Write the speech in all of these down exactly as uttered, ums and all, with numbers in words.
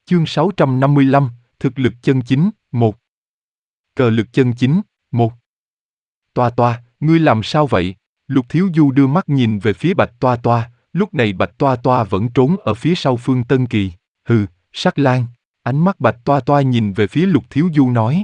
Chương sáu trăm năm mươi lăm, thực lực chân chính, một. Cờ lực chân chính, một. Toa Toa, ngươi làm sao vậy? Lục Thiếu Du đưa mắt nhìn về phía Bạch Toa Toa, lúc này Bạch Toa Toa vẫn trốn ở phía sau Phương Tân Kỳ. Hừ, Sắc Lang. Ánh mắt Bạch Toa Toa nhìn về phía Lục Thiếu Du nói.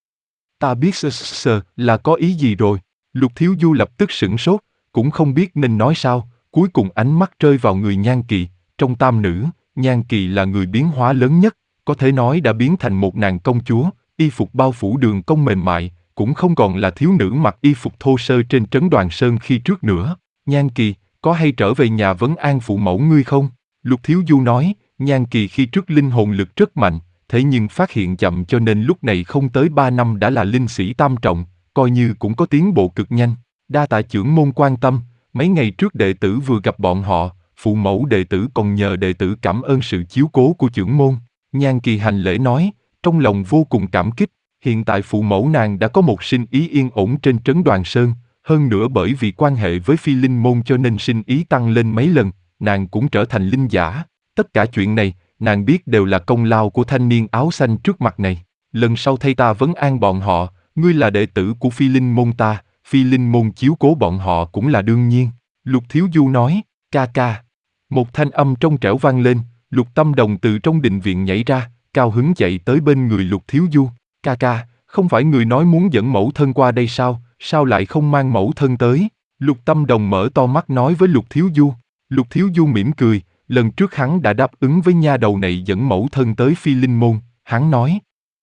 Ta biết sơ sơ là có ý gì rồi. Lục Thiếu Du lập tức sửng sốt, cũng không biết nên nói sao, cuối cùng ánh mắt rơi vào người Nhan Kỳ. Trong tam nữ, Nhan Kỳ là người biến hóa lớn nhất, có thể nói đã biến thành một nàng công chúa, y phục bao phủ đường cong mềm mại, cũng không còn là thiếu nữ mặc y phục thô sơ trên trấn Đoàn Sơn khi trước nữa. Nhan Kỳ, có hay trở về nhà vấn an phụ mẫu ngươi không? Lục Thiếu Du nói, Nhan Kỳ khi trước linh hồn lực rất mạnh, thế nhưng phát hiện chậm cho nên lúc này không tới ba năm đã là linh sĩ tam trọng, coi như cũng có tiến bộ cực nhanh. Đa tạ trưởng môn quan tâm, mấy ngày trước đệ tử vừa gặp bọn họ, phụ mẫu đệ tử còn nhờ đệ tử cảm ơn sự chiếu cố của trưởng môn. Nhan Kỳ hành lễ nói, trong lòng vô cùng cảm kích, hiện tại phụ mẫu nàng đã có một sinh ý yên ổn trên trấn Đoàn Sơn, hơn nữa bởi vì quan hệ với phi linh môn cho nên sinh ý tăng lên mấy lần, nàng cũng trở thành linh giả. Tất cả chuyện này, nàng biết đều là công lao của thanh niên áo xanh trước mặt này. Lần sau thay ta vấn an bọn họ, ngươi là đệ tử của phi linh môn ta, phi linh môn chiếu cố bọn họ cũng là đương nhiên. Lục Thiếu Du nói, ca ca. Một thanh âm trong trẻo vang lên, Lục Tâm Đồng từ trong đình viện nhảy ra, cao hứng chạy tới bên người Lục Thiếu Du. Ca ca, không phải người nói muốn dẫn mẫu thân qua đây sao, sao lại không mang mẫu thân tới? Lục Tâm Đồng mở to mắt nói với Lục Thiếu Du. Lục Thiếu Du mỉm cười, lần trước hắn đã đáp ứng với nha đầu này dẫn mẫu thân tới phi linh môn, hắn nói.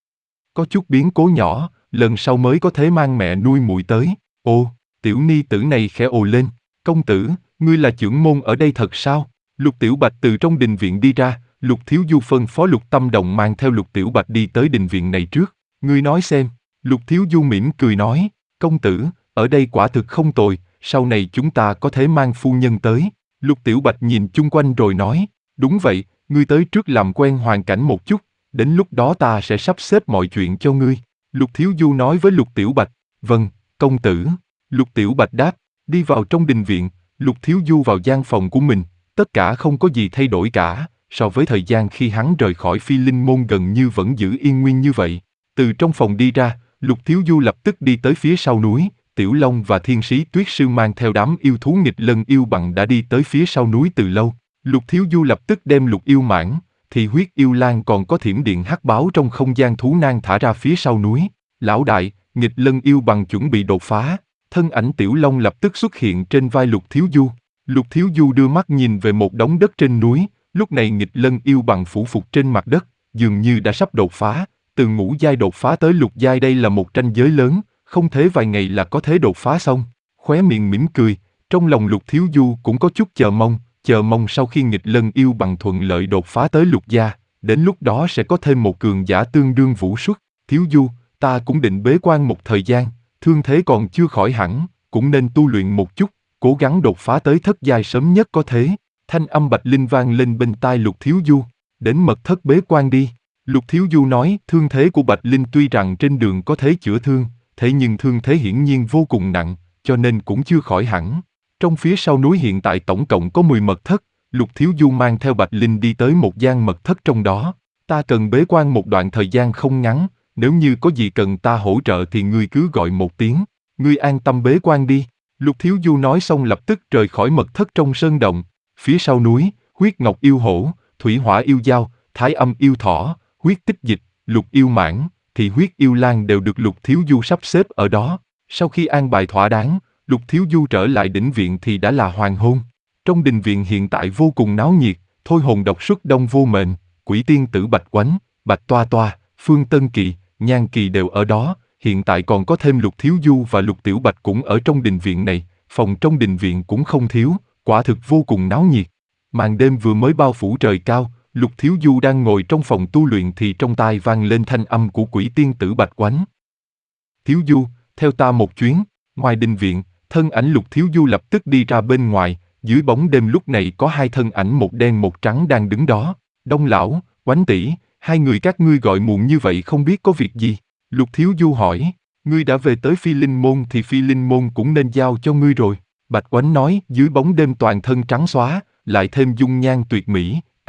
Có chút biến cố nhỏ, lần sau mới có thể mang mẹ nuôi muội tới. Ồ, tiểu ni tử này khẽ ồ lên, công tử, ngươi là trưởng môn ở đây thật sao? Lục Tiểu Bạch từ trong đình viện đi ra, Lục Thiếu Du phân phó Lục Tâm Đồng mang theo Lục Tiểu Bạch đi tới đình viện này trước. Ngươi nói xem, Lục Thiếu Du mỉm cười nói, công tử, ở đây quả thực không tồi, sau này chúng ta có thể mang phu nhân tới. Lục Tiểu Bạch nhìn chung quanh rồi nói, đúng vậy, ngươi tới trước làm quen hoàn cảnh một chút, đến lúc đó ta sẽ sắp xếp mọi chuyện cho ngươi. Lục Thiếu Du nói với Lục Tiểu Bạch, vâng, công tử. Lục Tiểu Bạch đáp, đi vào trong đình viện, Lục Thiếu Du vào gian phòng của mình, tất cả không có gì thay đổi cả, so với thời gian khi hắn rời khỏi phi linh môn gần như vẫn giữ yên nguyên như vậy. Từ trong phòng đi ra, Lục Thiếu Du lập tức đi tới phía sau núi, Tiểu Long và Thiên Sĩ Tuyết Sư mang theo đám yêu thú nghịch lân yêu bằng đã đi tới phía sau núi từ lâu. Lục Thiếu Du lập tức đem Lục Yêu Mãng, thì huyết yêu lang còn có thiểm điện hắc báo trong không gian thú nang thả ra phía sau núi. Lão đại, nghịch lân yêu bằng chuẩn bị đột phá. Thân ảnh Tiểu Long lập tức xuất hiện trên vai Lục Thiếu Du. Lục Thiếu Du đưa mắt nhìn về một đống đất trên núi, lúc này nghịch lân yêu bằng phủ phục trên mặt đất, dường như đã sắp đột phá. Từ ngũ giai đột phá tới lục giai đây là một ranh giới lớn, không thể vài ngày là có thể đột phá xong. Khóe miệng mỉm cười, trong lòng Lục Thiếu Du cũng có chút chờ mong, chờ mong sau khi nghịch lân yêu bằng thuận lợi đột phá tới lục gia, đến lúc đó sẽ có thêm một cường giả tương đương vũ xuất. Thiếu Du, ta cũng định bế quan một thời gian, thương thế còn chưa khỏi hẳn, cũng nên tu luyện một chút, cố gắng đột phá tới thất giai sớm nhất có thể. Thanh âm Bạch Linh vang lên bên tai Lục Thiếu Du, đến mật thất bế quan đi. Lục Thiếu Du nói, thương thế của Bạch Linh tuy rằng trên đường có thể chữa thương, thế nhưng thương thế hiển nhiên vô cùng nặng, cho nên cũng chưa khỏi hẳn. Trong phía sau núi hiện tại tổng cộng có mười mật thất, Lục Thiếu Du mang theo Bạch Linh đi tới một gian mật thất trong đó. Ta cần bế quan một đoạn thời gian không ngắn, nếu như có gì cần ta hỗ trợ thì ngươi cứ gọi một tiếng, ngươi an tâm bế quan đi. Lục Thiếu Du nói xong lập tức rời khỏi mật thất trong sơn động. Phía sau núi, huyết ngọc yêu hổ, thủy hỏa yêu dao, thái âm yêu thỏ, huyết tích dịch, Lục Yêu Mãng, thì huyết yêu lang đều được Lục Thiếu Du sắp xếp ở đó. Sau khi an bài thỏa đáng, Lục Thiếu Du trở lại đỉnh viện thì đã là hoàng hôn. Trong đình viện hiện tại vô cùng náo nhiệt, thôi hồn độc xuất đông vô mệnh, quỷ tiên tử Bạch Quánh, Bạch Toa Toa, Phương Tân Kỳ, Nhan Kỳ đều ở đó. Hiện tại còn có thêm Lục Thiếu Du và Lục Tiểu Bạch cũng ở trong đình viện này, phòng trong đình viện cũng không thiếu, quả thực vô cùng náo nhiệt. Màn đêm vừa mới bao phủ trời cao, Lục Thiếu Du đang ngồi trong phòng tu luyện thì trong tai vang lên thanh âm của quỷ tiên tử Bạch Quánh. Thiếu Du, theo ta một chuyến. Ngoài đình viện, thân ảnh Lục Thiếu Du lập tức đi ra bên ngoài, dưới bóng đêm lúc này có hai thân ảnh một đen một trắng đang đứng đó. Đông lão, Quánh tỷ, hai người các ngươi gọi muộn như vậy không biết có việc gì? Lục Thiếu Du hỏi, ngươi đã về tới phi linh môn thì phi linh môn cũng nên giao cho ngươi rồi. Bạch Quánh nói, dưới bóng đêm toàn thân trắng xóa, lại thêm dung nhan tuyệt mỹ,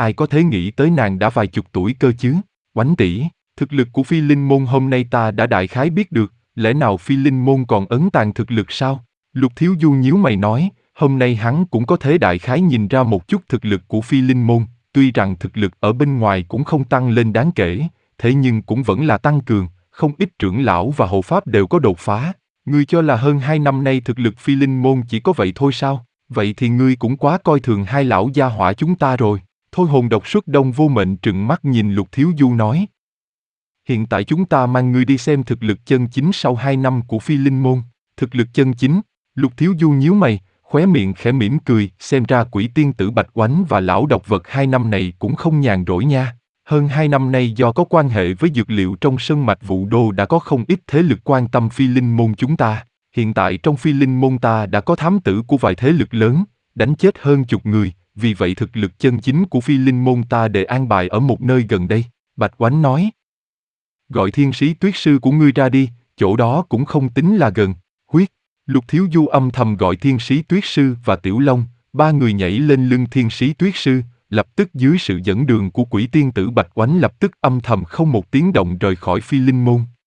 ai có thể nghĩ tới nàng đã vài chục tuổi cơ chứ? Oánh tỷ, thực lực của phi linh môn hôm nay ta đã đại khái biết được, lẽ nào phi linh môn còn ẩn tàng thực lực sao? Lục Thiếu Du nhíu mày nói, hôm nay hắn cũng có thể đại khái nhìn ra một chút thực lực của phi linh môn, tuy rằng thực lực ở bên ngoài cũng không tăng lên đáng kể, thế nhưng cũng vẫn là tăng cường, không ít trưởng lão và hộ pháp đều có đột phá. Ngươi cho là hơn hai năm nay thực lực phi linh môn chỉ có vậy thôi sao? Vậy thì ngươi cũng quá coi thường hai lão gia hỏa chúng ta rồi. Thôi hồn độc xuất Đông Vô Mệnh trừng mắt nhìn Lục Thiếu Du nói. Hiện tại chúng ta mang ngươi đi xem thực lực chân chính sau hai năm của phi linh môn. Thực lực chân chính, Lục Thiếu Du nhíu mày, khóe miệng khẽ mỉm cười, xem ra quỷ tiên tử Bạch Oánh và lão độc vật hai năm này cũng không nhàn rỗi nha. Hơn hai năm nay do có quan hệ với dược liệu trong sơn mạch Vũ Đô đã có không ít thế lực quan tâm phi linh môn chúng ta. Hiện tại trong phi linh môn ta đã có thám tử của vài thế lực lớn, đánh chết hơn chục người, vì vậy thực lực chân chính của phi linh môn ta để an bài ở một nơi gần đây. Bạch Oánh nói. Gọi thiên sĩ tuyết sư của ngươi ra đi, chỗ đó cũng không tính là gần. Huyết. Lục Thiếu Du âm thầm gọi thiên sĩ tuyết sư và Tiểu Long, ba người nhảy lên lưng thiên sĩ tuyết sư, lập tức dưới sự dẫn đường của quỷ tiên tử Bạch Oánh lập tức âm thầm không một tiếng động rời khỏi phi linh môn.